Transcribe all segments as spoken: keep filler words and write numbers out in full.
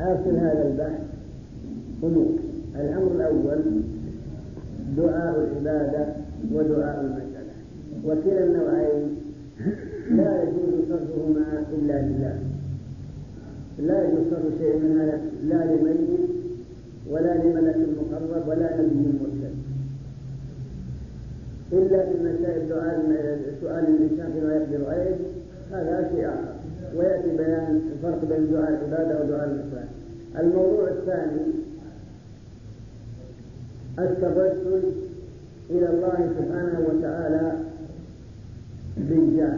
حاصل هذا البحث أمور. الأمر الأول دعاء العبادة ودعاء المسألة، وكلا النوعين لا يجوز صرفهما إلا لله، لا يجوز صرف شيء منها لا لميت ولا لملك مقرب ولا نبي مرسل، إلا في مسائل سؤال الإنسان فيما يقدر عليه، هذا شيء آخر، ويأتي بيان الفرق بين دعاء العبادة ودعاء المسألة. الموضوع الثاني التوسل إلى الله سبحانه وتعالى بالجاه.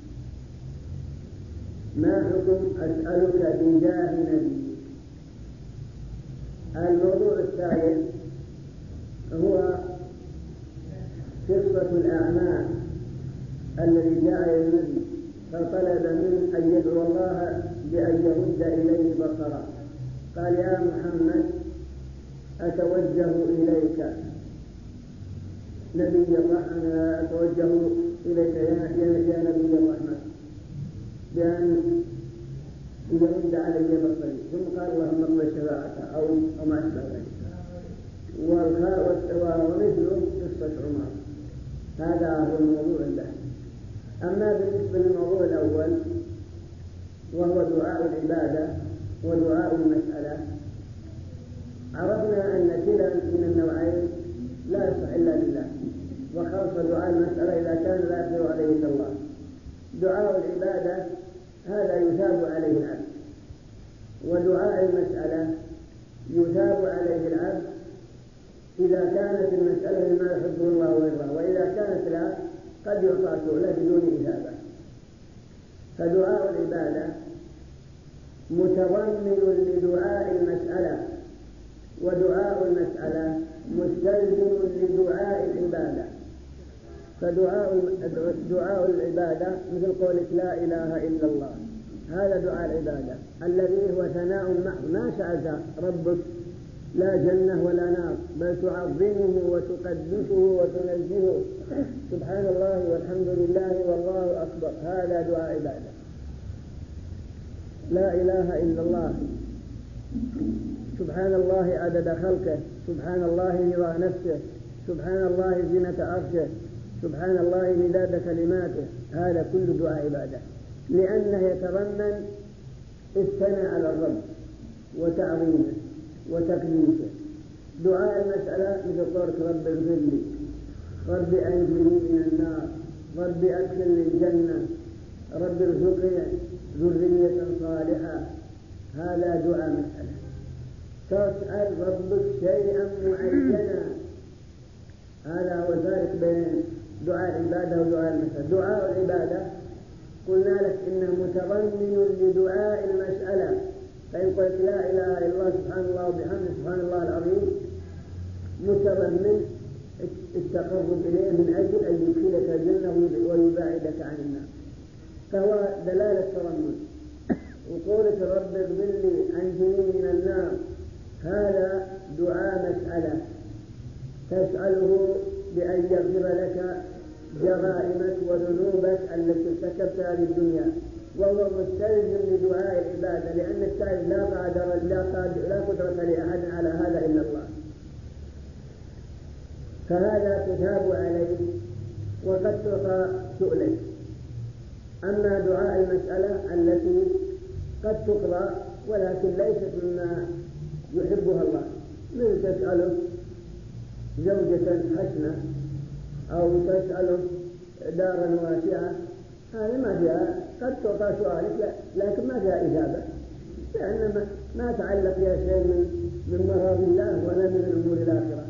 ما حكم أسألك بجاه نبي؟ الموضوع الثالث هو قصة الأعمى الذي جاء إلى النبي فطلب منه أن يدعو الله بأن يرد إليه بصره، قال يا محمد أتوجه إليك نبي الرحمة، أتوجه إليك يا نبي الرحمة بأن يرد علي بصري، ثم قال اللهم اقبل شفاعته أو ما أشبه ذلك. ومثله قصة عمر. هذا هو الموضوع الثاني. أما بالنسبة للموضوع الأول وهو دعاء العبادة ودعاء المسألة، عرفنا أن كلا من النوعين لا يصح إلا لله، وخاصة دعاء المسألة إذا كان لا يقدر عليه إلا الله. دعاء العبادة هذا يثاب عليه العبد، ودعاء المسألة يثاب عليه العبد إذا كانت المسألة لما يحبه الله ويرضاه، وإذا كانت لا قد يعطى سؤله بدون إثابة. فدعاء العبادة متضمن لدعاء المسألة، ودعاء المسألة مستلزم لدعاء العبادة. فدعاء دعاء العبادة مثل قولك لا إله إلا الله، هذا دعاء العبادة الذي هو ثناء محض، ما سألت ربك لا جنة ولا نار، بل تعظمه وتقدسه وتنزهه، سبحان الله والحمد لله والله أكبر، هذا دعاء عبادة. لا إله إلا الله، سبحان الله عدد خلقه، سبحان الله رضا نفسه، سبحان الله زينة عرشه، سبحان الله مداد كلماته، هذا كل دعاء عبادة، لأنه يتضمن الثناء على الرب وتعظيمه وتقديسه. دعاء المسألة مثل قولك رب اغفر لي، رب أنجني من النار، رب أدخلني الجنة، رب ارزقني ذرية صالحة، هذا دعاء مسألة. تسأل ربك شيئا معينا، هذا هو الفارق بين دعاء العبادة ودعاء المسألة. دعاء العبادة قلنا لك إنه متضمن لدعاء المسألة، فإن قلت لا إله إلا الله سبحان الله وبحمده سبحان الله العظيم متضمن التقرب إليه من أجل أن يدخلك الجنة ويباعدك عن النار، فهو دلالة تضمن. وقولك رب اغفر لي أنجني من النار، هذا دعاء مسألة، تسأله بأن يغفر لك جرائمك وذنوبك التي ارتكبتها في الدنيا، وهو مستلزم لدعاء العبادة، لأن التائب لا قادر لا قدرة لأحد على هذا إلا الله، فهذا تثاب عليه وقد تعطى سؤلك. أما دعاء المسألة التي قد تقرأ ولكن ليست مما يحبها الله، من تسأله زوجة حسنة أو تسأله دارا واسعة، هذا ما فيها، قد تعطى سؤالك لكن ما فيها إجابة، لأن ما تعلق فيها شيء من مرض الله ولا من أمور الآخرة.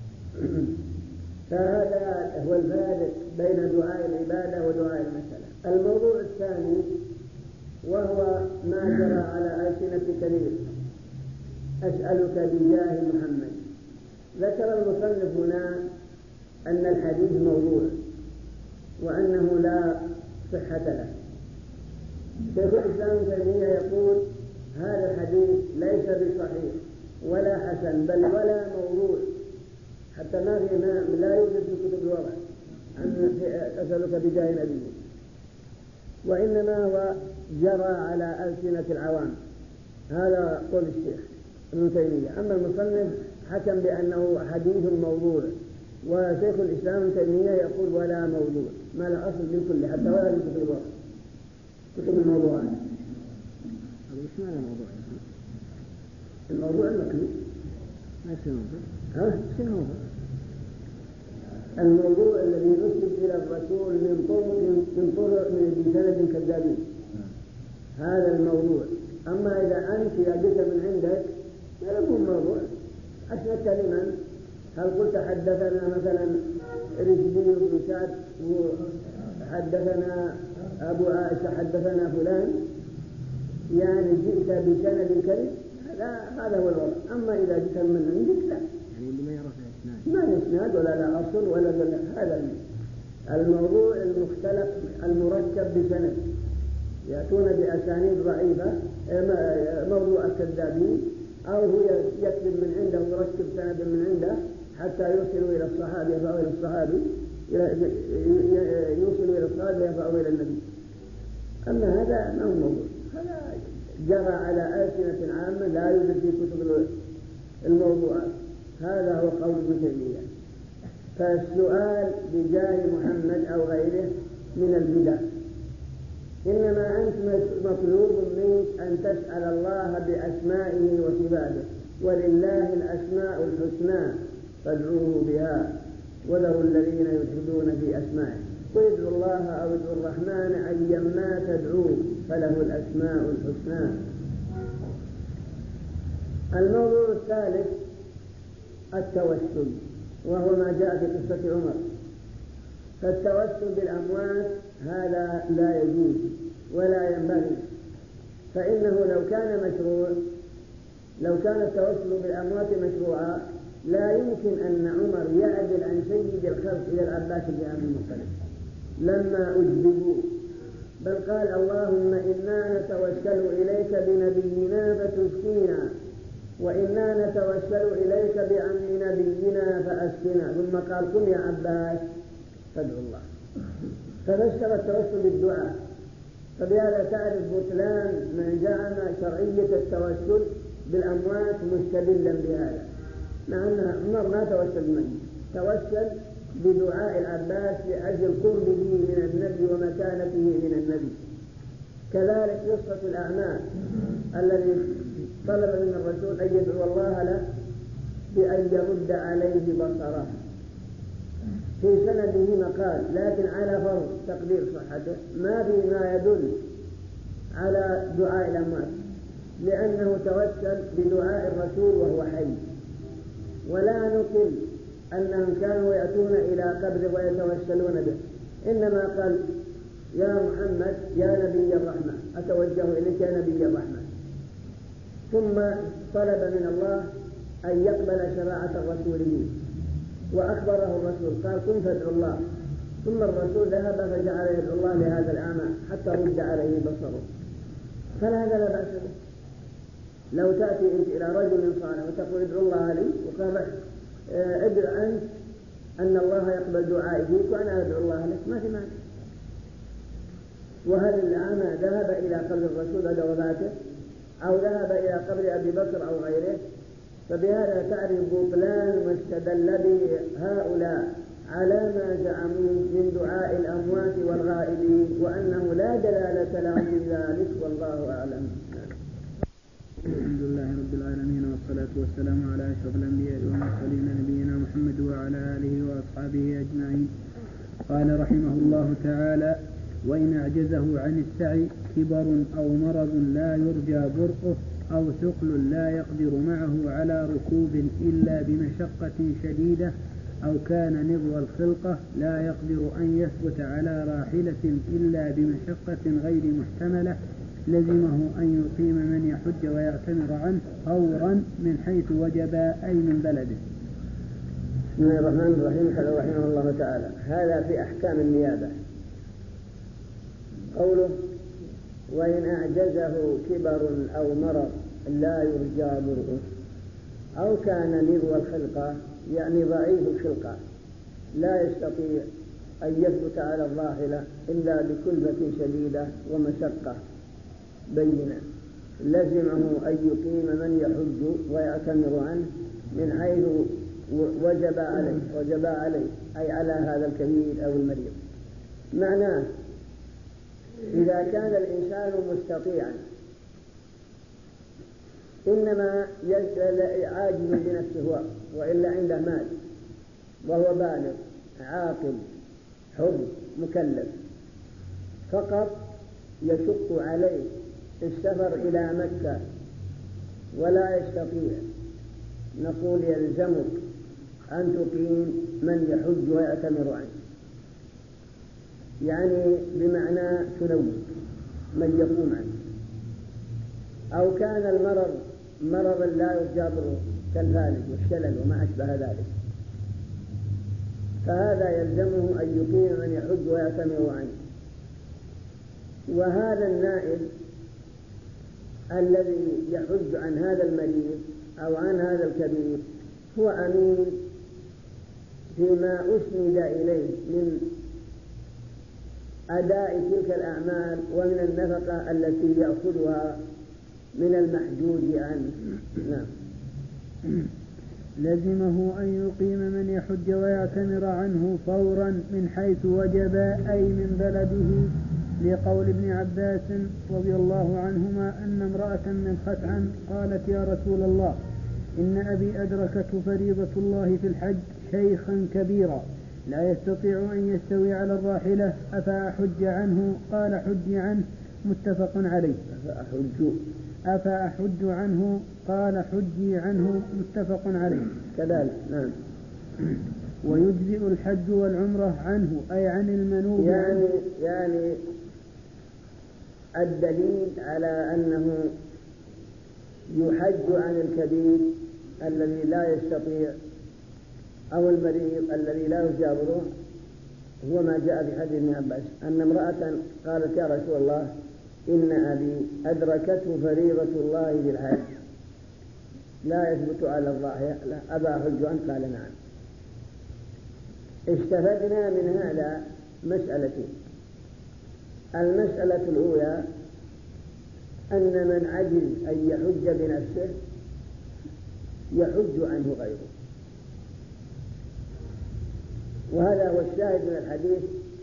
فهذا هو الفارق بين دعاء العبادة ودعاء المسألة. الموضوع الثاني وهو ما جرى على ألسنة كثير، أسألك بجاه محمد. ذكر المصنف هنا أن الحديث موضوع وأنه لا صحة له. شيخ الإسلام ابن تيمية يقول هذا الحديث ليس بصحيح ولا حسن بل ولا موضوع، حتى ما في ما لا يوجد في كتب الوضع أن أسألك بجاه نبي، وإنما هو جرى على ألسنة العوام هذا قول الشيخ ابن تيمية. أما المصنف حكم بأنه حديث موضوع، وشيخ الإسلام ابن تيمية يقول ولا موضوع، ما لا أصل للكل حتى ولا لكتب الوقت كتب الموضوعات. وش معنى الموضوع؟ الموضوع المكتوب. ما يصير موضوع؟ ها؟ يصير موضوع. الموضوع الذي نسب إلى الرسول من طرق من طرق من بسند كذابين، هذا الموضوع. أما إذا أنت جئت من عندك لا يكون موضوع. أسندت لمن؟ هل قلت حدثنا مثلا رشدي بن سعد وحدثنا أبو عائشة حدثنا فلان، يعني جئت بسند كذب، هذا هذا هو الوضع. أما إذا جئت من عندك لا، يعني اللي ما يعرف الإسناد، ما إسناد ولا لا أصل ولا ولا هذا الموضوع المختلف المركب بسند، يأتون بأسانيد ضعيفة موضوع الكذابين، أو هو يكذب من عنده ويركب سند من عنده حتى يوصل إلى الصحابي فأو إلى الصحابي يوصل إلى الصحابي فأو إلى النبي. أما هذا ما هو موضوع، هذا جرى على ألسنة عامة لا يوجد في كتب الموضوعات. هذا هو قول ابن تيمية. فالسؤال بجاه محمد أو غيره من البدع، إنما أنت مطلوب منك أن تسأل الله بأسمائه وصفاته، ولله الأسماء الحسنى فادعوه بها وذروا الذين يلحدون في أسمائه، وادعوا الله أو ادعوا الرحمن أيما تدعوه فله الأسماء الحسنى. الموضوع الثالث التوسل، وهو ما جاء في قصة عمر. فالتوسل بالأموات هذا لا يجوز ولا ينبغي، فإنه لو كان مشروع لو كان التوسل بالأموات مشروعا لا يمكن أن عمر يعدل عن سيد الخلق إلى العباس بن عبد المطلب لما أجبوا، بل قال اللهم إنا نتوسل إليك بنبينا فتسقينا، وإنا نتوسل إليك بعم نبينا فأسقنا، ثم قال قل يا عباس فادعوا الله. فبشر التوسل بالدعاء. فبهذا تعرف بطلان من زعم شرعية التوسل بالأموات مستدلا بهذا، مع أن عمر ما توسل بالميت، توسل بدعاء العباس لأجل قربه من النبي ومكانته من النبي. كذلك قصة الأعمى الذي طلب من الرسول أن يدعو الله له بأن يرد عليه بصره، في سنده مقال لكن على فرض تقدير صحته ما في ما يدل على دعاء الأموات، لأنه توسل بدعاء الرسول وهو حي. ولا نقل أنهم كانوا يأتون إلى قبر ويتوسلون به، إنما قال يا محمد يا نبي الرحمة أتوجه إليك يا نبي الرحمة، ثم طلب من الله أن يقبل شفاعة الرسول لي، وأخبره الرسول قال كن فادعو الله، ثم الرسول ذهب فجعل يدعو الله لهذا الأعمى حتى رد عليه بصره. فهذا لا بأس به. لو تأتي أنت إلى رجل صالح وتقول ادعو الله لي، وقال ادعو أنت أن الله يقبل دعائي فيك وأنا أدعو الله لك، ما في مانع. وهل الأعمى ذهب إلى قبر الرسول بعد وفاته أو ذهب إلى قبر أبي بكر أو غيره؟ فبهذا تعرف بطلان ما استدل به هؤلاء على ما زعموا من دعاء الأموات والغائبين، وأنه لا دلالة لهم من ذلك، والله أعلم. الحمد لله رب العالمين، والصلاة والسلام على أشرف الأنبياء والمرسلين نبينا محمد وعلى آله وأصحابه أجمعين. قال رحمه الله تعالى: وإن أعجزه عن السعي كبر أو مرض لا يرجى برؤه أو ثقل لا يقدر معه على ركوب إلا بمشقة شديدة، أو كان نضو الخلقة لا يقدر أن يثبت على راحلة إلا بمشقة غير محتملة، لزمه أن يقيم من يحج ويعتمر عنه فورا من حيث وجب أي من بلده. بسم الله الرحمن الرحيم. قال رحمه الله تعالى: هذا في أحكام النيابة. قوله: وإن أعجزه كبر أو مرض لا يرجى برؤه، أو كان نضو الخلقة يعني ضعيف الخلقة لا يستطيع أن يثبت على الراحلة إلا بكلفة شديدة ومشقة بينة، لزمه أن يقيم من يحج ويعتمر عنه من حيث وجب عليه وجب عليه أي على هذا الكبير أو المريض. معناه إذا كان الإنسان مستطيعا إنما عاجز بنفسه وإلا عنده مال وهو بالغ عاقل حر مكلف، فقط يشق عليه السفر إلى مكة ولا يستطيع، نقول يلزمك أن تقيم من يحج ويعتمر عنه، يعني بمعنى تنوي من يقوم عنه. أو كان المرض مرضا لا يرجى بره كالفالج والشلل وما أشبه ذلك، فهذا يلزمه أن يقيم من يحج ويعتمر عنه. وهذا النائب الذي يحج عن هذا المريض أو عن هذا الكبير هو أمين فيما أسند إليه من أداء تلك الأعمال ومن النفقة التي يأخذها من المحجوج عنه. نعم. لزمه أن يقيم من يحج ويعتمر عنه فورا من حيث وجب أي من بلده، لقول ابن عباس رضي الله عنهما أن امرأة من خثعم قالت يا رسول الله إن أبي أدركته فريضة الله في الحج شيخا كبيرا لا يستطيع أن يستوي على الراحلة أفأحج عنه؟ قال حج عنه، متفق عليه. أفأحج أفأحج عنه؟ قال حجي عنه، متفق عليه. كذلك. نعم. ويجزئ الحج والعمرة عنه أي عن المنوب يعني يعني الدليل على أنه يحج عن الكبير الذي لا يستطيع أو المريض الذي لا يجابره هو ما جاء في حديث ابن عباس أن امرأة قالت يا رسول الله إن أبي أدركته فريضة الله بالحج لا يثبت على الراحلة أبا أحج عنه؟ قال نعم. استفدنا من هذا مسألتين. المسألة الأولى أن من عجز أن يحج بنفسه يحج عنه غيره، وهذا هو الشاهد من الحديث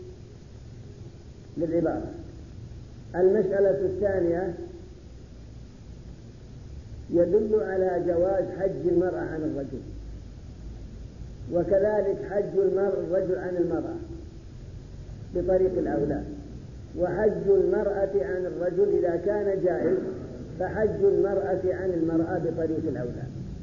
للعبارة. المسألة الثانية يدل على جواز حج المرأة عن الرجل، وكذلك حج الرجل عن المرأة بطريق الأولى، وحج المرأة عن الرجل إذا كان جائز فحج المرأة عن المرأة بطريق الأولى.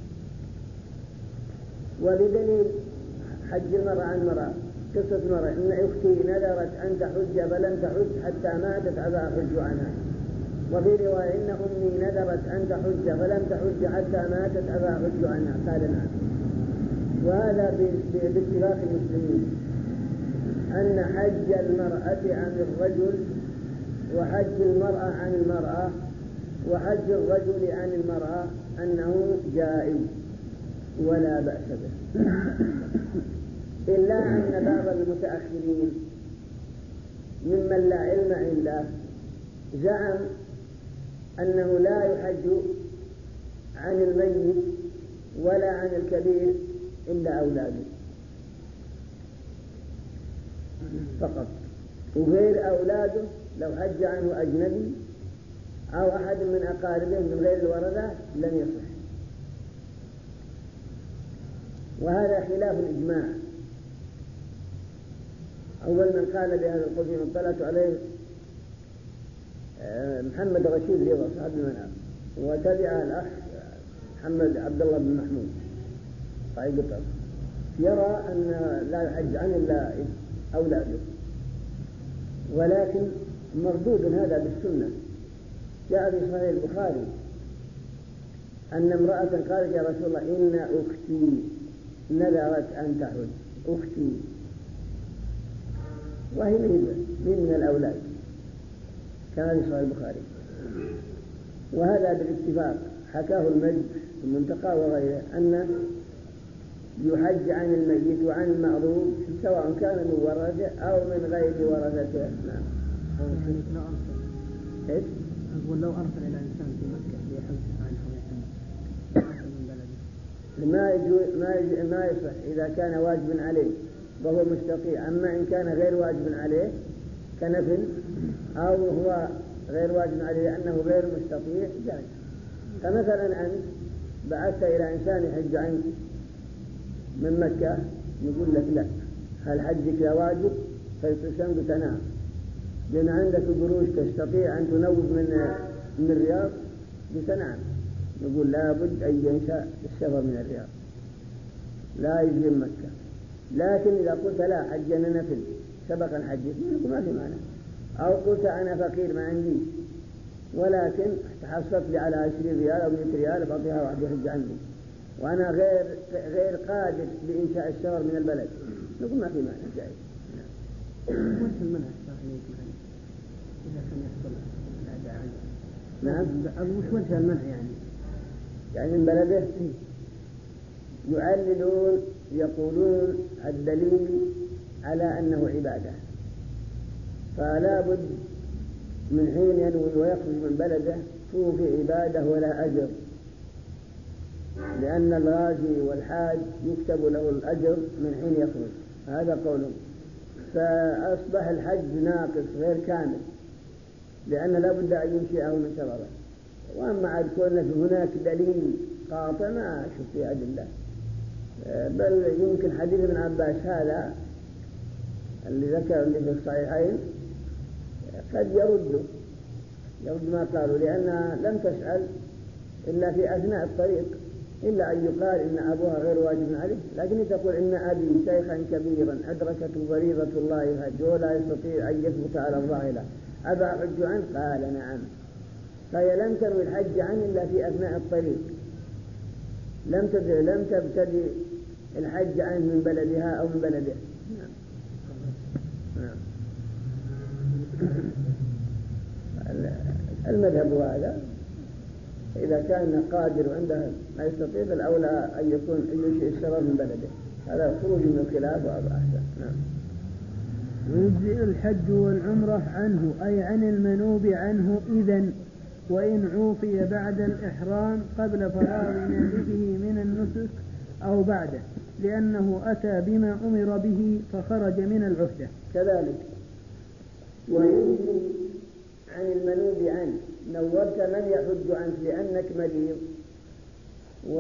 وبدليل حج المرأة عن المرأة قصة مرة إن أختي نذرت أن تحج فلم تحج حتى ماتت أبا أحج عنها، وفي رواية إن أمي نذرت أن تحج فلم تحج حتى ماتت أبا أحج عنها، قال نعم. وهذا باتفاق المسلمين أن حج المرأة عن الرجل وحج المرأة عن المرأة وحج الرجل عن المرأة أنه جائز ولا بأس به، إلا أن بعض المتأخرين ممن لا علم عنده زعم أنه لا يحج عن الميت ولا عن الكبير إلا أولاده فقط، وغير أولاده لو حج عنه أجنبي أو أحد من أقاربه من غير الورثة لم يصح. وهذا خلاف الإجماع. أول من قال بهذا القول من اطلعت عليه محمد رشيد رضا صاحب المنام، وتبع الأخ محمد عبد الله بن محمود صاحب قطر، يرى أن لا يحج عن إلا أولاده، ولكن مردود هذا بالسنة. جاء في صحيح البخاري أن امرأة قالت يا رسول الله إن أختي نذرت أن تحج، أختي، وهي من الأولاد، كما في صحيح البخاري. وهذا بالاتفاق حكاه المجد المنتقى وغيره أن يحج عن الميت وعن المعروف سواء كان من ورثته أو من غير ورثته. نعم. إيش؟ أقول لو أرسل إلى إنسان في مكة ليحج عنه ويحج من بلده ما يجوز ما يجوز ما يصح إذا كان واجب عليه وهو مستطيع. أما إن كان غير واجب عليه كنفل أو هو غير واجب عليه لأنه غير مستطيع جائز. فمثلا أنت بعثت إلى إنسان يحج عنك من مكة نقول لك لا، هل حجك لا واجب؟ فيتسمى قلت نعم، لأن عندك قروش تستطيع أن تنوب من من الرياض؟ قلت نعم. نقول لا بد أن ينشأ السفر من الرياض لا يجي من مكة. لكن إذا قلت لا حج أنا نفل سبق الحج نقول ما في معنى. أو قلت أنا فقير ما عندي ولكن تحصلت لي على عشرين ريال أو مئة ريال بعطيها واحد يحج عندي وأنا غير غير قادر لإنشاء السفر من البلد نقول ما في معنى جائز. وش المنع الصحيح إذا كان يحصل الأداء عنه؟ نعم. وش وجه المنع يعني؟ يعني من بلده يعللون يقولون الدليل على أنه عبادة، فلا بد من حين ينوي ويخرج من بلده فهو في عبادة ولا أجر، لأن الغازي والحاج يكتب له الأجر من حين يخرج. هذا قوله. فأصبح الحج ناقص غير كامل لأن لا بد أن ينشئه من سببه. وأما عاد كون هناك دليل قاطع ما أشوف في أدلة، بل يمكن حديث ابن عباس هذا اللي ذكر اللي في الصحيحين قد يرد يرد ما قالوا، لأنها لم تسأل إلا في أثناء الطريق إلا أن يقال إن أبوها غير واجب عليه. لكن تقول إن أبي شيخا كبيرا أدركته فريضة الله الحج ولا يستطيع أن يثبت على الراحلة أبا أحج عنه؟ قال نعم. فهي لم تنوي الحج عنه إلا في أثناء الطريق، لم لم تبتدئ الحج عنه من بلدها أو من بلده. نعم. نعم. المذهب هذا إذا كان قادر عنده ما يستطيع الأولى أن يكون ينشئ السفر من بلده، هذا خروج من الخلاف وهذا أحسن. نعم. ويجزئ الحج والعمرة عنه أي عن المنوب عنه إذن، وإن عوفي بعد الإحرام قبل فراغ نائبه من النسك أو بعده، لأنه أتى بما أمر به فخرج من العهدة. كذلك ويجزي عن المنوب عنه. نورت من يحج عنك لأنك مريض و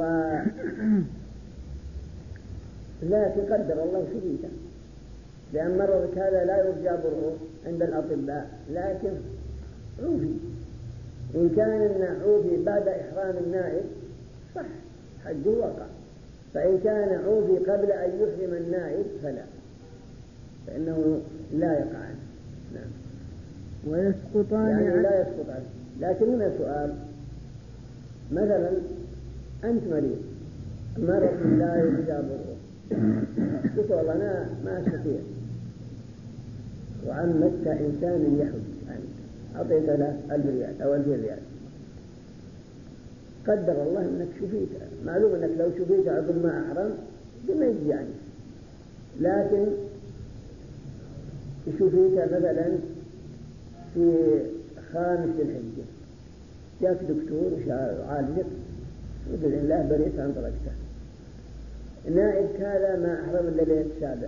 لا تقدر الله شديدا، لأن مرضك هذا لا يرجى بره عند الأطباء، لكن عوفي. إن كان عوفي بعد إحرام النائب صح حجه وقع، فإن كان عوفي قبل أن يحرم النائب فلا، فإنه لا يقع عنه. نعم. ويسقطان يعني لا يسقط عنه. لكن هنا سؤال، مثلا أنت مريض مرض لا يرجى بره، قلت والله أنا ما أستطيع وعمدت إنسان يحج عنك أعطيت له ألف ريال أو ألفين ريال، قدر الله أنك شفيت، معلوم أنك لو شفيت عقب ما أحرم بما يجي عنك، لكن شفيت مثلا في خامس الحجة جاك دكتور وعالجك وبإذن الله بريت عن طريقته، نائبك هذا ما أحرم إلا ليلة سابع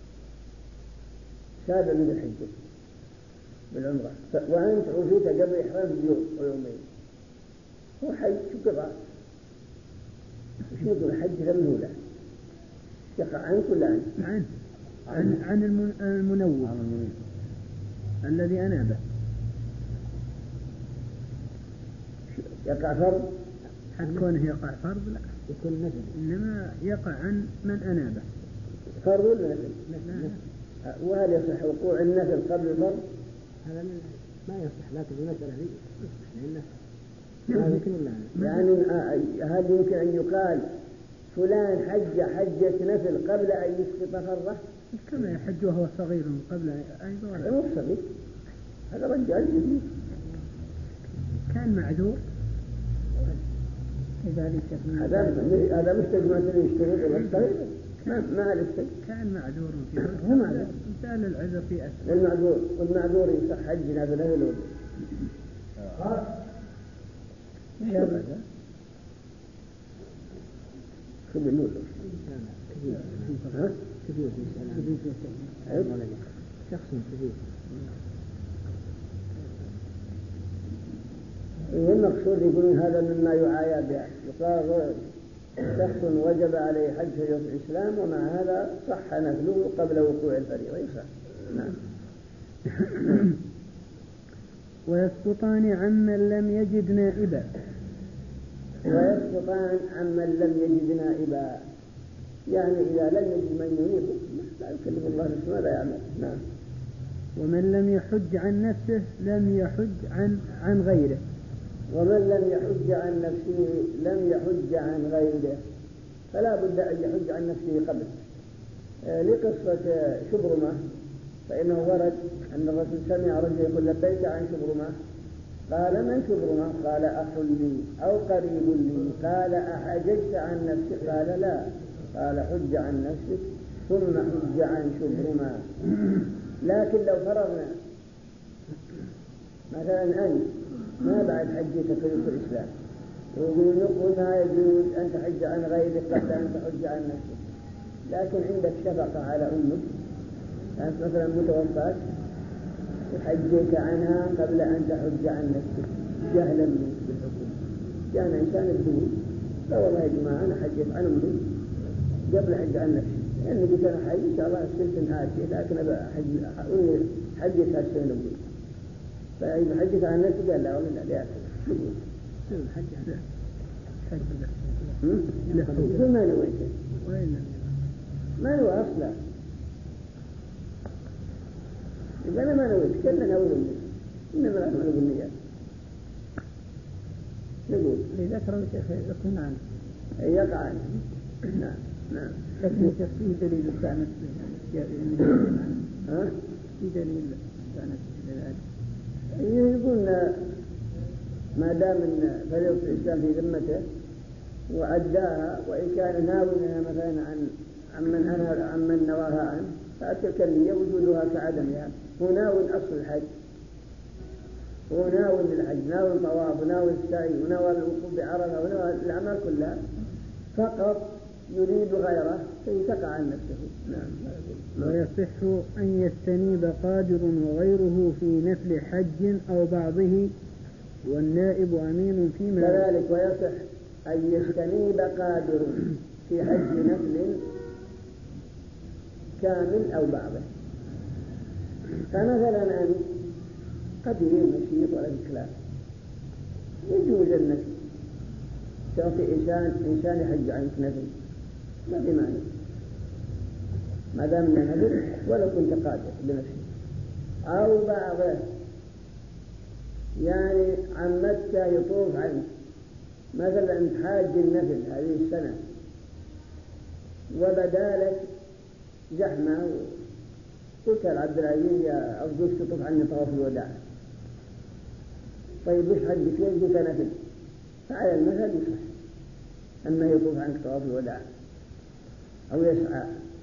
سابع من الحجة بالعمرة، وأنت عفيت قبل إحرام بيوم ويومين، هو حج شو قضاء؟ وش يقول الحج لم يولى يقع عنك ولا عنك؟ عن عن, عن المنوب الذي أنابه يقع فرض. حد كونه يقع فرض لا يكون نفل، إنما يقع عن من أنابه. فرض ولا نفل؟ نفل. وهل يصح وقوع النفل قبل الفرض؟ هذا ما يصح، لكن المسألة هي لأنه ما يمكن ولا يعني هل يمكن أن يقال فلان حج حجة نفل قبل أن يسقط فرضه؟ كما يحج وهو صغير قبل أيضا. هذا مو صغير، هذا رجال جديد كان معذور. هذا هذا مستجمع يشتغل ولا يشتغل ما ما لسه كان معذور في هو معذور مثال العذر في أسفل المعذور والمعذور يصح حج نافلة ولا يا بدا خذ النور ها كثير شخص كثير. المقصود يقولون هذا مما يعايا به، يقال شخص وجب عليه حج في الإسلام ومع هذا صح نفله قبل وقوع الفريضة يصح. نعم. ويسقطان عمن لم يجد نائبا. ويسقطان عمن لم يجد نائبا، يعني إذا لم يجد من ينيبه لا يكلف الله نفسه ما لا يعمل. نعم. ومن لم يحج عن نفسه لم يحج عن عن غيره. ومن لم يحج عن نفسه لم يحج عن غيره، فلا بد أن يحج عن نفسه قبل. آه لقصة شبرمة، فإنه ورد أن الرسول سمع رجل يقول لبيك عن شبرمة، قال من شبرمة؟ قال أخ لي أو قريب لي. قال أحججت عن نفسك؟ قال لا. قال حج عن نفسك ثم حج عن شبرمة. لكن لو فرضنا مثلا أنت ما بعد حجيت في الإسلام ويقول ما يجوز أن تحج عن غيرك قبل أن تحج عن نفسك، لكن عندك شفقة على أمك، أنت مثلا متوفاة وحجيت عنها قبل أن تحج عن نفسك جهلا بالحكم. جاء إنسان الدين لا والله يا جماعة أنا حجيت عن أمي قبل حج عن نفسي، لأني قلت أنا حج إن شاء الله السنة آتية، لكن أبقى حج حجيت هالسنة أمي، فإذا حجت عن نفسي قال لا والله لا لا يقول حج حج لا ما نويته ما نوى أصلا، إذا أنا ما نويت كلا نوي مني إنما لا نوي بالنيات. نقول لذكر الشيخ يكون عنه يقع عنه. نعم نعم. لكن في دليل استعنت ها في دليل استعنت لذلك يقول ما دام ان فريضة الإسلام في ذمته وأداها، وإن كان ناويها مثلا عن عمن أنا عمن نواها عنه، فتلك النية وجودها كعدمها. هو ناوي أصل الحج، هو ناوي للحج، ناوي الطواف وناوي السعي وناوي الوقوف بعرفة وناوي الأعمال كلها، فقط يريد غيره فيتقع عن نفسه. نعم. ويصح أن يستنيب قادر وغيره في نفل حج أو بعضه والنائب أمين فيما. كذلك ويصح أن يستنيب قادر في حج نفل كامل أو بعضه. فمثلا أن قدير نشيط ولا بكلام يجوز النفل، تعطي إنسان إنسان يحج عنك نفل ما في معنى ما دام من نفل ولا كنت قادر بنفسك. أو بعضه يعني عمتك يطوف عنك مثلا حاج النفل هذه السنة وبدالك زحمة قلت لعبد العزيز يا أرجوك تطوف عني طواف الوداع، طيب وش حجك ليش قلت نفل؟ فعلى المثل يصح أما يطوف عنك طواف الوداع أو يسعى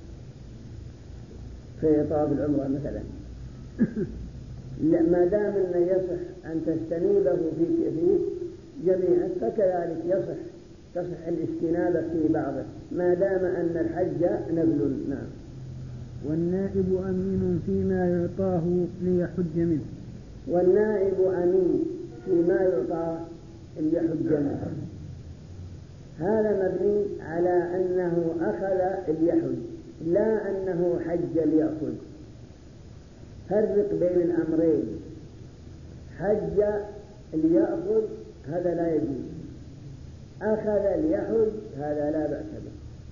في طواف العمرة مثلا. لا ما دام أنه يصح أن تستنيبه في فيه جميعا فكذلك يصح تصح الاستنابة في بعضه ما دام أن الحج نفل. نعم. والنائب أمين فيما يعطاه ليحج منه. والنائب أمين فيما يعطاه ليحج منه، هذا مبني على أنه أخذ ليحج لا أنه حج ليأخذ. فرق بين الأمرين، حج ليأخذ هذا لا يجوز، أخذ ليحج هذا لا بأس به.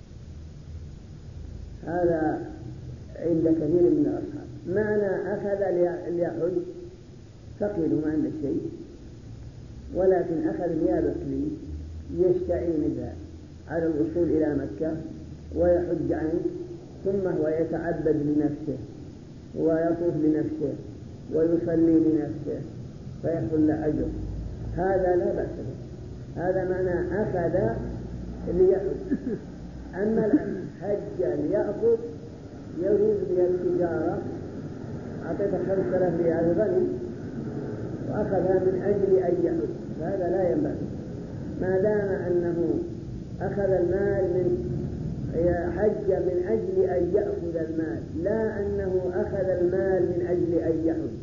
هذا عند كثير من الأصحاب معنى أخذ ليحج فقير ما عنده شيء، ولكن أخذ نيابة لي يستعين بها على الوصول إلى مكة ويحج عنه، ثم هو يتعبد لنفسه ويطوف لنفسه ويصلي لنفسه فيحصل له أجر، هذا لا بأس به. هذا معنى أخذ ليحج. أما الآن حج ليأخذ يريد بها التجارة، أعطيته خمسة آلاف ريال غني وأخذها من أجل أن يحج، فهذا لا ينبغي. ما دام أنه أخذ المال من حج من أجل أن يأخذ المال، لا أنه أخذ المال من أجل أن يحج،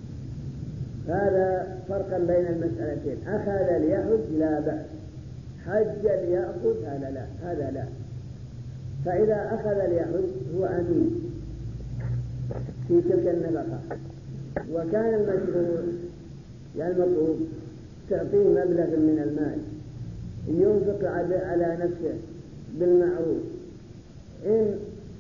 هذا فرقا بين المسألتين. أخذ ليحج لا بأس، حج ليأخذ هذا لا، هذا لا. فإذا أخذ ليحج هو أمين في تلك النفقة، وكان المشروع يعني المطلوب تعطيه مبلغ من المال ينفق على نفسه بالمعروف، إن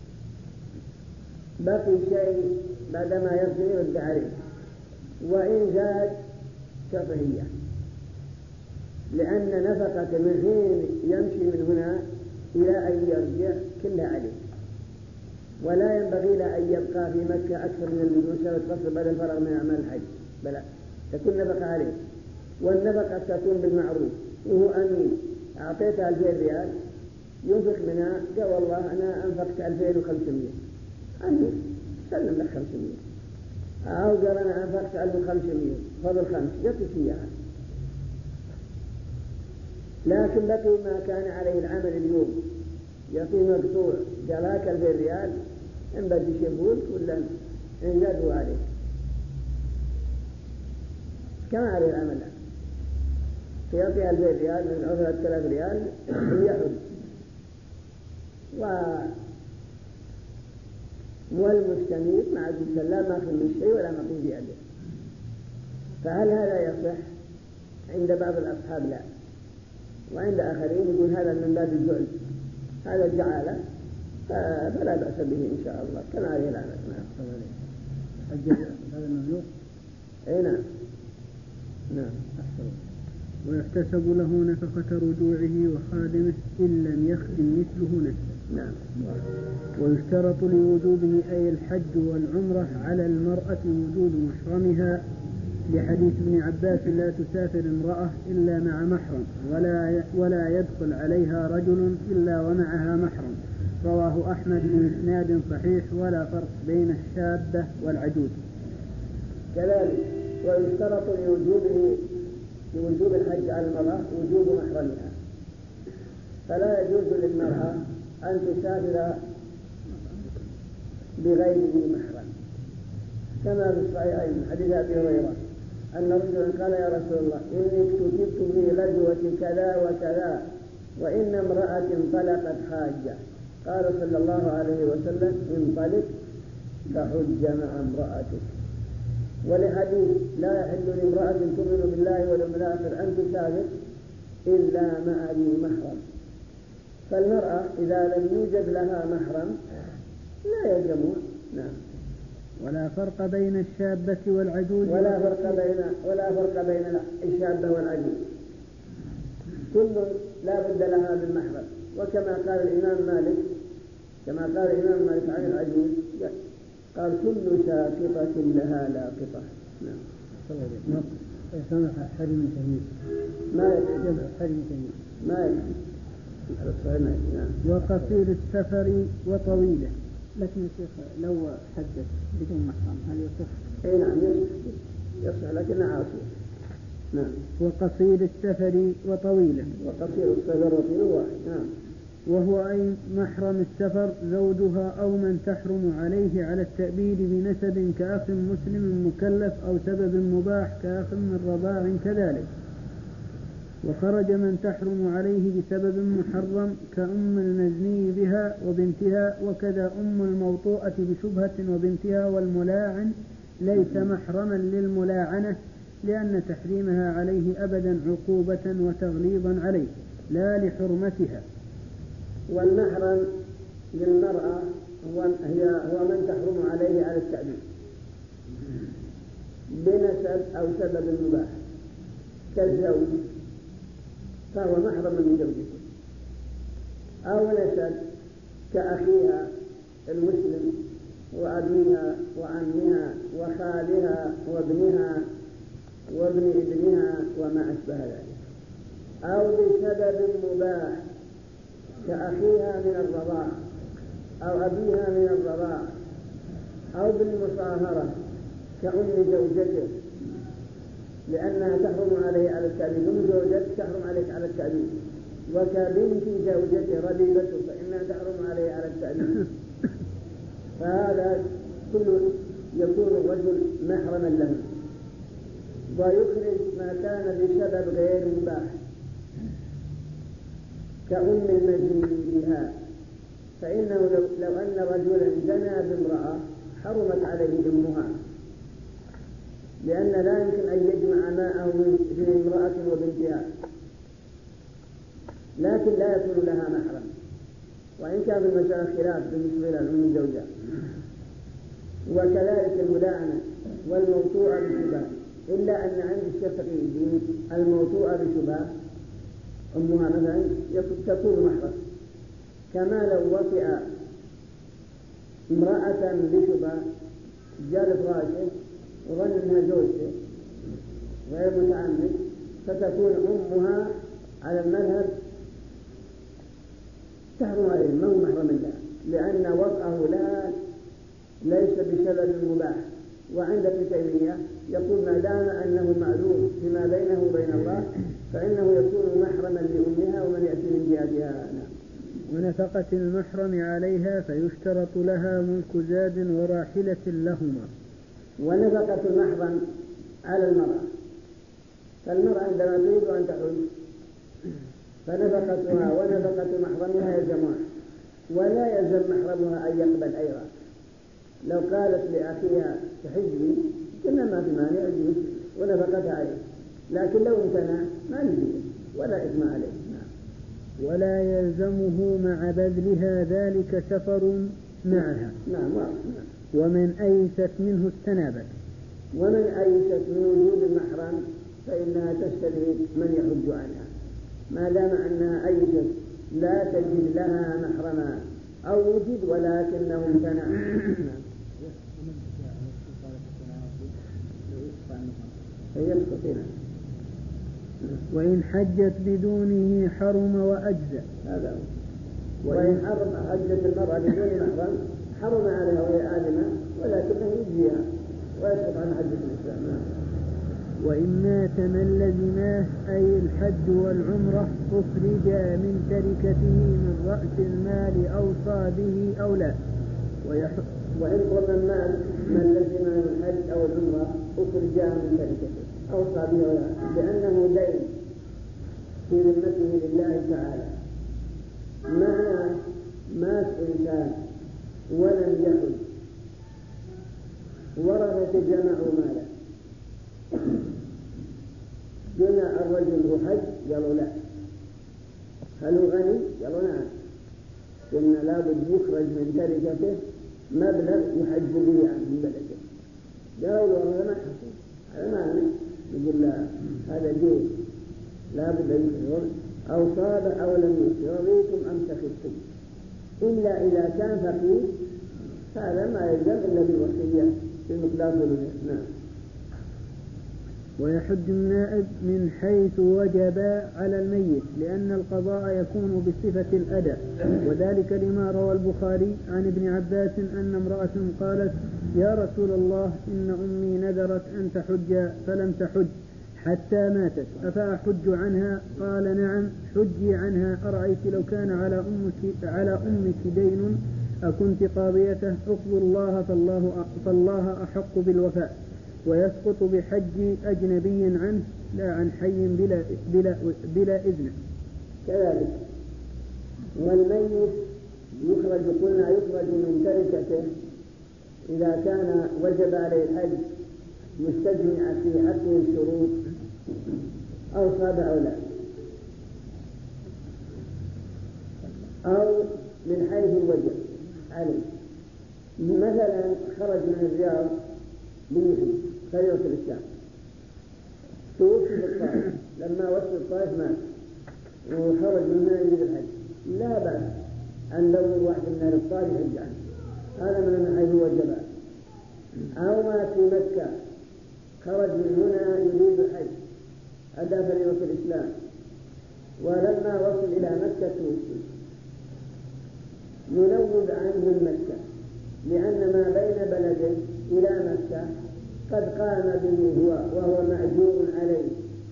بقي شيء بعدما يرجع يرد عليه، وإن زاد كفهية، لأن نفقة من حين يمشي من هنا إلى أن يرجع كلها عليه، ولا ينبغي له أن يبقى في مكة أكثر من المسافة تصل بعد الفرغ من أعمال الحج، بل تكون نفقة عليه، والنفقة تكون بالمعروف وهو أمين. أعطيته ألفين ريال ينفق منها، قال والله أنا أنفقت ألفين وخمسمائة، أمين سلم لك خمسمائة، أو قال أنا أنفقت ألف وخمسمائة فضل خمس يكفي إياها، لكن بقي ما كان عليه العمل اليوم يعطيه مقطوع، قال هاك ألفين ريال إن بدي شبولك ولا إن زادوا عليك، كما عليه العمل فيعطي ألفين ريال من عشرة ثلاث ريال ويحج، والمستميت مع السلام ما في من شيء ولا مقيم بيده. فهل هذا يصح؟ عند بعض الأصحاب لا، وعند آخرين يقول هذا من باب الجعل، هذا جعله فلا بأس به إن شاء الله كما عليه العمل. أجل هذا المملوك؟ أي نعم نعم. ويحتسب له نفقة رجوعه وخادمه إن لم يخدم مثله نفسه. نعم. ويشترط لوجوبه أي الحج والعمرة على المرأة وجود محرمها، لحديث ابن عباس لا تسافر امرأة إلا مع محرم، ولا ولا يدخل عليها رجل إلا ومعها محرم، رواه أحمد بإسناد صحيح، ولا فرق بين الشابة والعجوز. كذلك ويشترط لوجوبه لوجوب الحج على المرأة وجوب محرمها، فلا يجوز للمرأة أن تسافر بغير ذي محرم، كما في الصحيحين حديث أبي هريرة أن رجلا قال يا رسول الله إني اكتشفت في غزوة كذا وكذا وإن امرأة انطلقت حاجة، قال صلى الله عليه وسلم انطلق فحج مع امرأتك. ولحديث لا يحل لامرأة تؤمن بالله واليوم الآخر أن تسافر إلا مع ذي محرم، فالمرأة إذا لم يوجد لها محرم لا يلزمون. نعم. ولا فرق بين الشابة والعجوز ولا فرق بين ولا فرق بين الشابة والعجوز، كل لا بد لها من محرم، وكما قال الإمام مالك كما قال الإمام مالك عن العجوز قال كل ساقطة لها لاقطة. نعم. سمح حرم تمييز ما يجب حرم تمييز ما يجب على الصحيح. نعم. وقصير السفر وطويله، لكن يا شيخ لو حدث بدون محرم هل يصح؟ اي نعم يصح يصح لكن عاصي. نعم. وقصير السفر وطويله. وقصير السفر وطويله واحد. نعم. وهو أي محرم السفر زوجها أو من تحرم عليه على التأبيد بنسب كأخ مسلم مكلف، أو سبب مباح كأخ من رضاع كذلك. وخرج من تحرم عليه بسبب محرم كأم المزني بها وبنتها، وكذا أم الموطوءة بشبهة وبنتها، والملاعن ليس محرما للملاعنة، لأن تحريمها عليه أبدا عقوبة وتغليظا عليه لا لحرمتها. والمحرم للمرأة هو هي هو من تحرم عليه على التأبيد بنسب أو سبب مباح كالزوج، فهو محرم من زوجته، أو نسب كأخيها المسلم وأبيها وعمها وخالها وابنها وابن ابنها وما أشبه ذلك، أو بسبب مباح كأخيها من الرضاع أو أبيها من الرضاع، أو بالمصاهرة كأم زوجته، لأنها تحرم عليه على التأبيد، أم زوجته تحرم عليك على التأبيد، وكبنت زوجته ربيبته فإنها تحرم عليه على التأبيد. فهذا كله يكون الرجل محرما له. ويخرج ما كان بسبب غير مباح كأم المجني بها، فإنه لو, لو أن رجلا زنى بامرأة حرمت عليه أمها، لأن لا يمكن أن يجمع ماءه من امرأة وبنتها، لكن لا يكون لها محرم، وإن كان المسألة خلاف بالنسبة للأم الزوجة. وكذلك الملاعنة والموطوعة بشبهة، إلا أن عند الشيخ تقي الدين الموطوعة بشبهة أمها مثلا تكون محرم، كما لو وطئ امرأة بشبهة جال فراشة وظن أنها زوجته غير متعمد، فتكون أمها على المذهب تحرم عليه، ما هو محرم لها، لأن وطئه لها ليس بسبب مباح. وعند ابن تيمية يقول ما دام أنه معلوم فيما بينه وبين الله فإنه يكون محرما لأمها ومن يأتي من جهتها. ونفقة المحرم عليها فيشترط لها ملك زاد وراحلة لهما. ونفقة المحرم على المرأة، فالمرأة عندما تريد أن تحج فنفقتها ونفقة محرمها يلزمها، ولا يلزم محرمها أن يقبل أيضا. لو قالت لأخيها تحجني كنا ما في مانع أجلس ونفقتها عليه، لكن لو امتنع ما نجي ولا إثم عليه. ولا يلزمه مع بذلها ذلك سفر معها. نعم. ومن أيست منه استنابت. ومن أيست من وجود المحرم فإنها تستدعي من يحج عنها، ما دام أنها أيست لا تجد لها محرما أو وجد ولكنه امتنع. وإن حجت بدونه حرم وأجزى. هذا وإن حرم حجت المرأة بدون محرم حرم عليها وهي آدمة، ولكنه يجزيها ويسقط عن حجة الإسلام. وإن مات من لزماه أي الحج والعمرة أخرجا من تركته من رأس المال أوصى به أو لا. وإن قلنا مات من لزم الحج أو العمرة أخرجا من تركته أوصى به أو لا، لأنه دين في ذمته لله تعالى. معنى مات إنسان ولم يحج ورثة جمعوا ماله، جمع الرجل حج قالوا لا، هل هو غني؟ قالوا نعم، إن لابد يخرج من تركته مبلغ يحج به عن بلده. قالوا له ما حصل هذا معنى، يقول لا هذا دين لابد أن يخرج، أو صاب أو لم يخرج، رضيتم أم سخطتم، إلا إذا كان فقير هذا ما يلزم إلا بالوصية بمقدار ثلثه. نعم. ويحج النائب من حيث وجب على الميت، لأن القضاء يكون بصفة الأداء، وذلك لما روى البخاري عن ابن عباس أن امرأة قالت يا رسول الله إن أمي نذرت أن تحج فلم تحج حتى ماتت أفأحج عنها؟ قال نعم حجي عنها. أرأيت لو كان على أمك, على أمك دين أكنت قاضيته؟ اقضوا الله فالله, فالله أحق بالوفاء، ويسقط بحج أجنبي عنه لا عن حي بلا, بلا, بلا إذن. كذلك والميت يخرج، قلنا يخرج من تركته إذا كان وجب عليه الحج مستجمع في حقه الشروط أو صاب أو لا، أو من حيث الوجب عليه. مثلا خرج من الرياض ليحج خيرة الإسلام، توفي بالطائف، لما وصل الطائف مات وخرج من هنا يريد الحج، لا بأس أن لو واحد من الطائف يحج عنه، هذا من حيث الوجب. أو ما في مكة خرج من هنا يريد الحج أدى فريضة الإسلام، ولما وصل إلى مكة توفي، ينوب عنه من مكة، لأن ما بين بلده إلى مكة قد قام به هو وهو مأجور عليه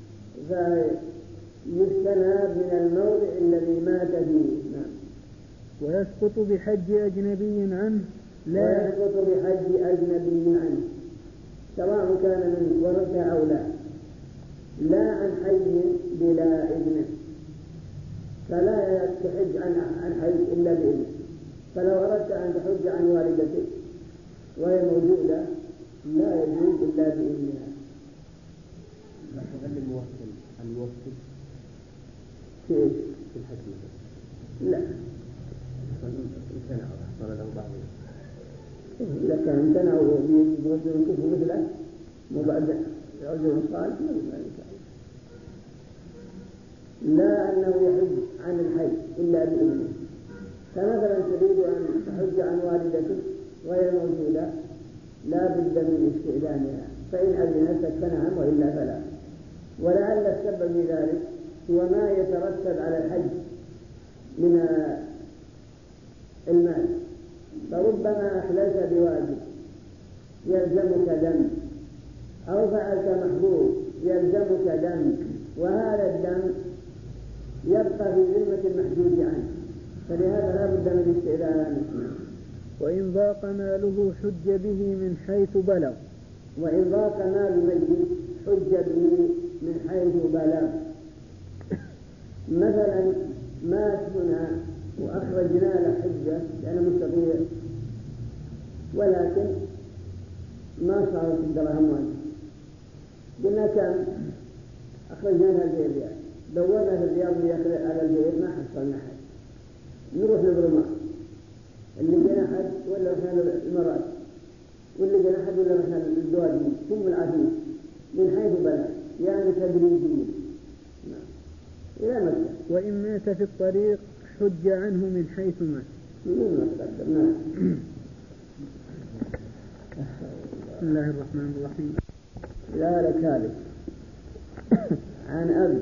فيجتنب من الموضع الذي مات فيه. نعم. ويسقط بحج أجنبي عنه لا ويسقط بحج أجنبي عنه سواء كان من ورثة أو لا، لا عن حي بلا إذن، فلا تحج عن عن حي إلا بإذن. فلو أردت أن تحج عن والدتك وهي موجودة لا يجوز إلا بإذنها. هل الموكل الموكل في إيش؟ في الحج لا. امتنع صار له بعض. إذا كان امتنع وبيوجد الكفر مثله مبعد رجل صالح ما ذلك. لا أنه يحج عن الحي إلا بإذنه. فمثلا تريد أن تحج عن والدتك غير موجودة لا بد من استئذانها، فإن أذنتك فنعم وإلا فلا. ولعل السبب في ذلك هو ما يترتب على الحج من المال، فربما أحللت بواجب يلزمك دم، أو فعلت محظور يلزمك دم، وهذا الدم يبقى في ذمة المحجوج عنه، فلهذا لا بد من استئذان. وإن ضاق ماله حج به من حيث بلغ. وإن ضاق مال الميت حج به من حيث بلغ. مثلا مات هنا وأخرجنا له حجة لأنه مستطيع، ولكن ما صارت الدراهم واجب، قلنا كم أخرجنا لها البير يعني، دورنا في الرياض على البير ما حصلنا حد، نروح للرماء اللي جينا حد ولا رحنا المرات واللي جينا حد ولا رحنا الزواجين ثم العافية من حيث بلغ يعني تدريجيا إلى مكة. وإن مات في الطريق حج عنه من حيث مات. من مكة. نعم. بسم الله الرحمن الرحيم. لا لكالب عن أب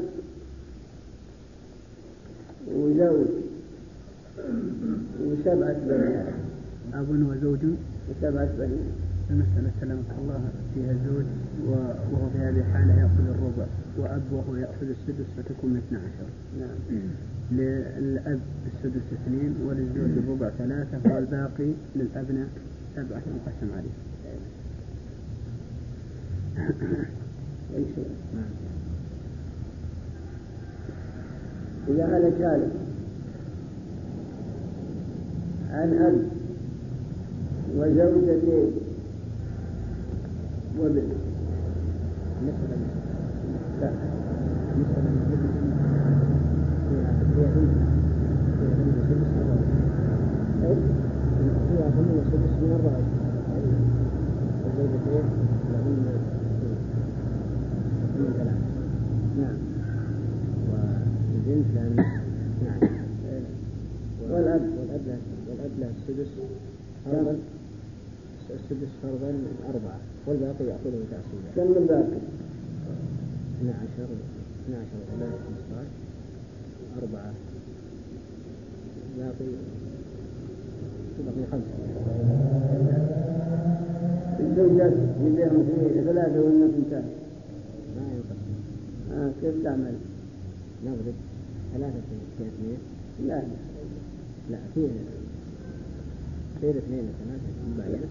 وزوج وسبعة بنات. أب وزوج وسبعة بنات. المسألة سلامك الله فيها الزوج وهو في هذه الحالة يأخذ الربع، وأب وهو يأخذ السدس فتكون اثنا عشر. نعم. للأب السدس اثنين وللزوج الربع ثلاثة والباقي للأبناء سبعة مقسم عليه. أي شيء. إذا هلك هالك عن أب وزوجتين وابن. مثلا لا مثلا فيها ثمن وسدس من الرابع. فيها ثمن وسدس من الرابع. الزوجتين لهن ثمن ثلاثة. نعم. والبنت لهن اثنان. والأب والأب والأب له السدس فرضا السدس فرضا أربعة والباقي يأخذه تعصيبا. كم الباقي؟ اثنا عشر اثنا عشر ثلاثة خمسة عشر أربعة باقي باقي خمسة. الزوجات يبيعهم في ثلاثة ولا اثنتان؟ ما ينقسم. آه كيف تعمل؟ نضرب ثلاثة في اثنين. لا لا في خير اثنين ثلاثة مباينة.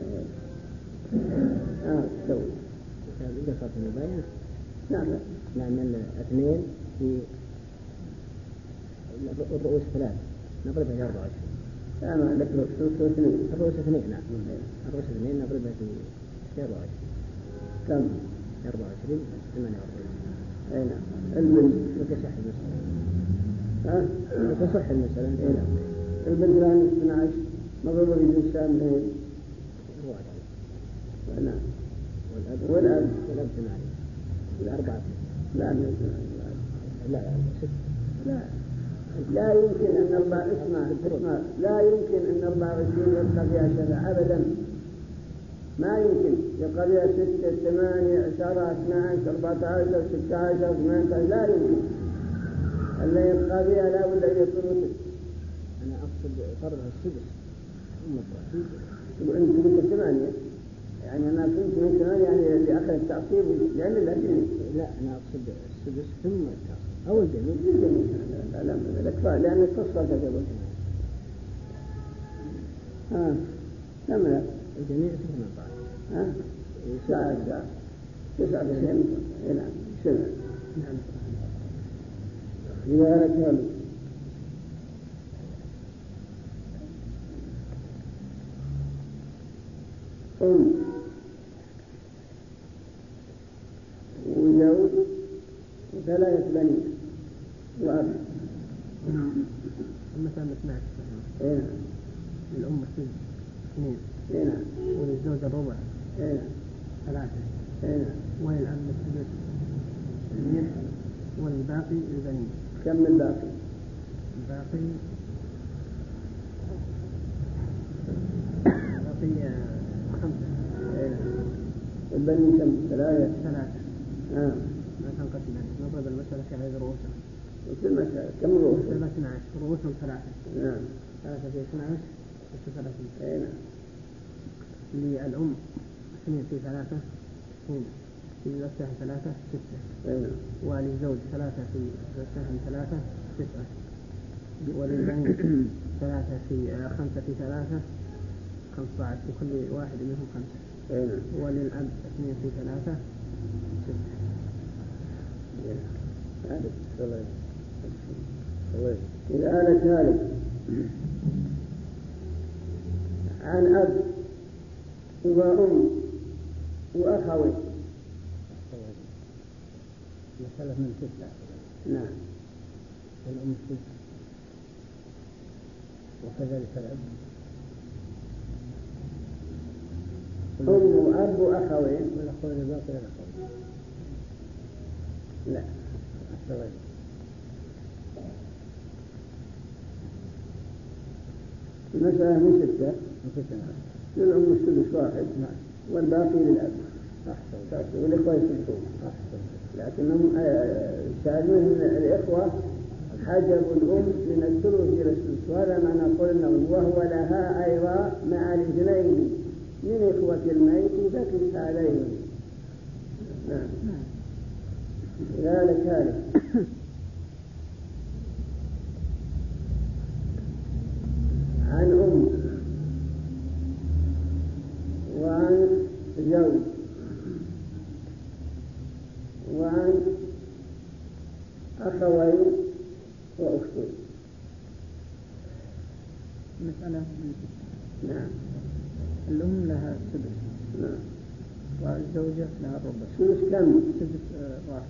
آه سوي. إذا صارت مباينة نعم. لأن الاثنين في الرؤوس ثلاثة نضربها في أربعة وعشرين. لا ما عندك رؤوس اثنين. الرؤوس اثنين نعم. الرؤوس اثنين نضربها في أربعة وعشرين. كم؟ أربعة وعشرين ثمانية وأربعين. أي نعم. البنت وتصح المسألة. ها؟ وتصح المسألة. أي نعم. البنت لها اثنا عشر مضروبة في جنسها منين؟ أربعة وعشرين. نعم. والأب والأب والأب ثمانية. الأربعة لا لا لا ست. لا لا يمكن أن الله اسمع اسمع لا يمكن أن أربعة وعشرين يبقى فيها شفع أبدا، ما يمكن يبقى فيها ستة ثمانية عشرة اثنا عشر أربعة عشر ستة عشر ثمانية عشر لا يمكن. اللي يبقى فيها لا بد أن يكون ست. أنا أقصد فرضها السدس. أنت قلت ثمانية يعني أنا كنت من كمان يعني اللي أخذ التعصيب لأن الأجنبي. لا أنا أقصد السدس ثم التعصيب أو الجميع. الجميع لا لا لا كفاية لأن التصفى تقبل. ها كم لا الجميع ثم بعض. ها ساعة ساعة تسعة وتسعين. نعم سنة. نعم. إذا لك هل أم وزوج وثلاثة بنين وأب. نعم. مثلا اثنين. إيه. الأم السدس اثنين. إيه. وللزوج الربع. إيه. ثلاثة. إيه. وللأب السدس اثنين والباقي البنين. كم الباقي؟ الباقي الباقي خمسة. إيه. البنين كم؟ ثلاثة. ثلاثة. آه. ما تنقسم نضرب المسألة في عدد رؤوسها. وكل مسألة كم رؤوس؟ مسألة اثنى عشر رؤوسهم ثلاثة. نعم. ثلاثة في اثنى عشر ستة وثلاثين. أي نعم. للأم اثنين في ثلاثة اثنين في السهم ثلاثة ستة. أي نعم. وللزوج ثلاثة في السهم ثلاثة تسعة. وللبنين ثلاثة في خمسة في ثلاثة خمسة عشر لكل واحد منهم خمسة. أي نعم. وللأب اثنين في ثلاثة ستة. هذا إذا آلت هالك عن أب وأم وأخوين. مسألة من ستة. نعم. الأم ستة وكذلك الأب. أم وأب وأخوين. والأخوين الباقي الأخوين. لا. الصغير. المسألة من ستة. من ستة. للأم السدس واحد. نعم. والباقي للأب. أحسن. والإخوة يسدسون. أحسن. لكنهم شاهدون الإخوة حجبوا الأم من الثلث إلى السدس، وهذا معنى قولنا وهو لها أيضا مع الاثنين من إخوة الميت بكت عليهم. نعم. ذلك هذا عن أم وعن زوج وعن أخوين وأختين. مسألة من ستة. نعم. الأم لها سدس. نعم. والزوجة لها الربع. سدس كم؟ سدس آه واحد.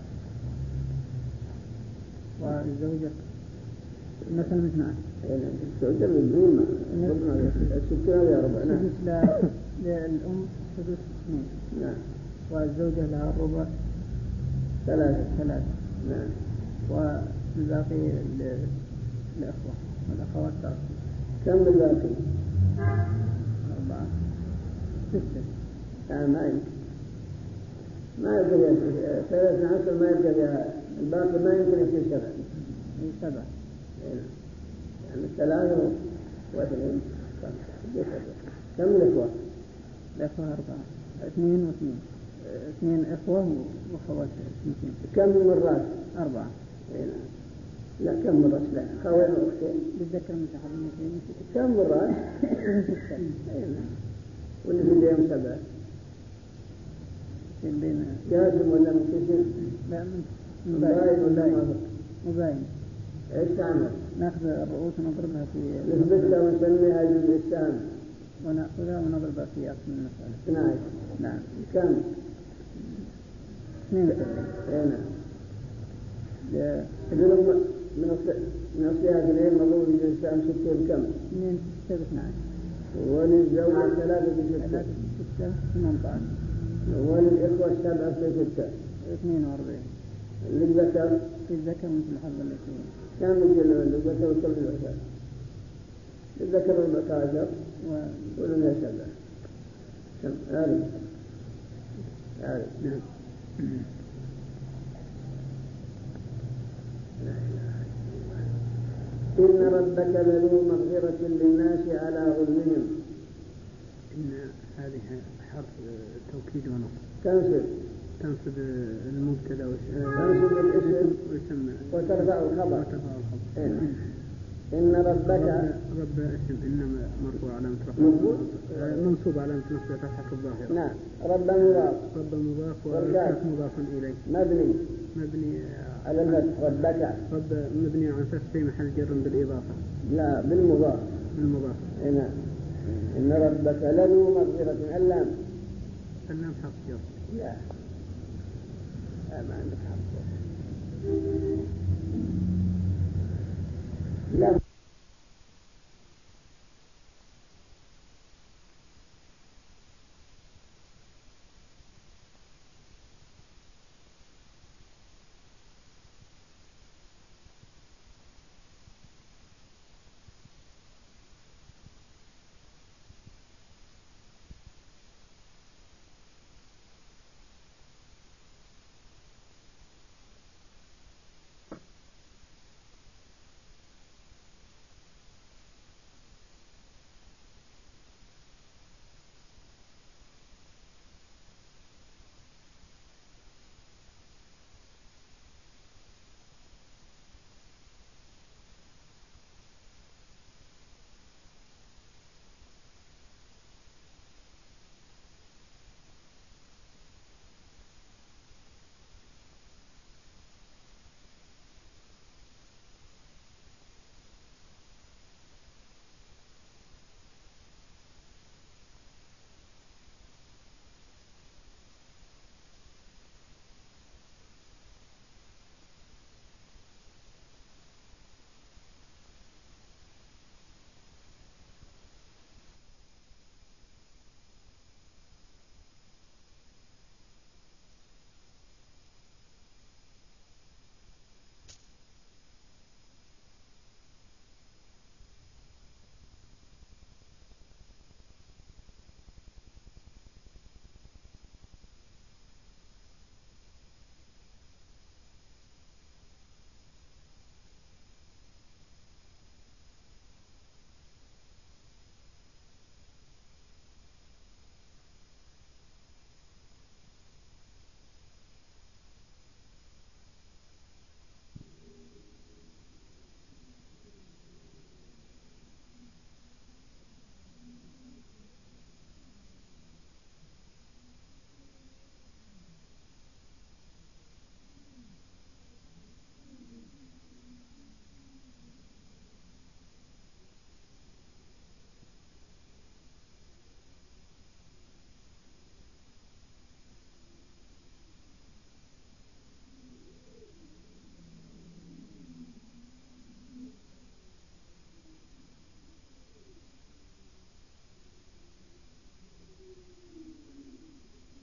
والزوجة مثلا اثنى عشر. الزوجة بالدون الستين هذه أربعة. نعم. سدس للأم سدس اثنين. نعم. والزوجة لها الربع ثلاثة. ثلاثة. نعم. والباقي للأخوة والأخوات تعصب. كم الباقي؟ أربعة. ستة. آه ما يمكن ما يمكن ثلاثة عشر ما يمكن الباقي ما يمكن يصير سبعة. هي سبعة. يعني ثلاثة واثنين خمسة. كم الإخوة؟ الإخوة أربعة. اثنين واثنين. اثنين إخوة وأخوات اثنين. كم مرات؟ أربعة. لا كم مرات؟ لا خوين وأختين. بالذكر من تحت المثلين. كم مرات؟ ستة. واللي في اليوم سبعة. بين جازم ولا مكسر؟ لا من مباين ولا مباين؟ مباين. ايش تعمل؟ ناخذ الرؤوس ونضربها في نثبتها ونسميها جزء السهم. ونأخذها ونضربها في أصل المسألة. اثناعش. نعم. كم؟ اثنين وسبعين. اي نعم. من من أصلها اثنين مضروب في السهم ستة بكم؟ اثنين ستة باثناعش. وللزوجة ثلاثة بستة. ثلاثة ستة ثمان عشر. وللإخوة سبعة في ستة. اثنين وأربعين. للذكر في الذكر مثل حظ الاثنين. كم يجي للذكر وكل الأنثى؟ للذكر أربعة عشر وللأنثى سبعة. كم؟ عارف عارف. نعم. إن ربك لذو مغفرة للناس على ظلمهم. إن هذه حرف توكيد ونصب. تنصب تنصب المبتدا تنصب الاسم وترفع الخبر. إن ربك رب اسم إنما مرفوع علامة رفعه منصوب علامة نصب فتحة الظاهرة. نعم. رب مضاف. رب مضاف والكاف مضاف إليه. مبني مبني على الفتح. ربك رب مبني على الفتح في محل جر بالإضافة. لا بالمضاف. بالمضاف. نعم. إن ربك لذو مغفرة. اللام اللام حرف جر. لا ما عندك حرف. لا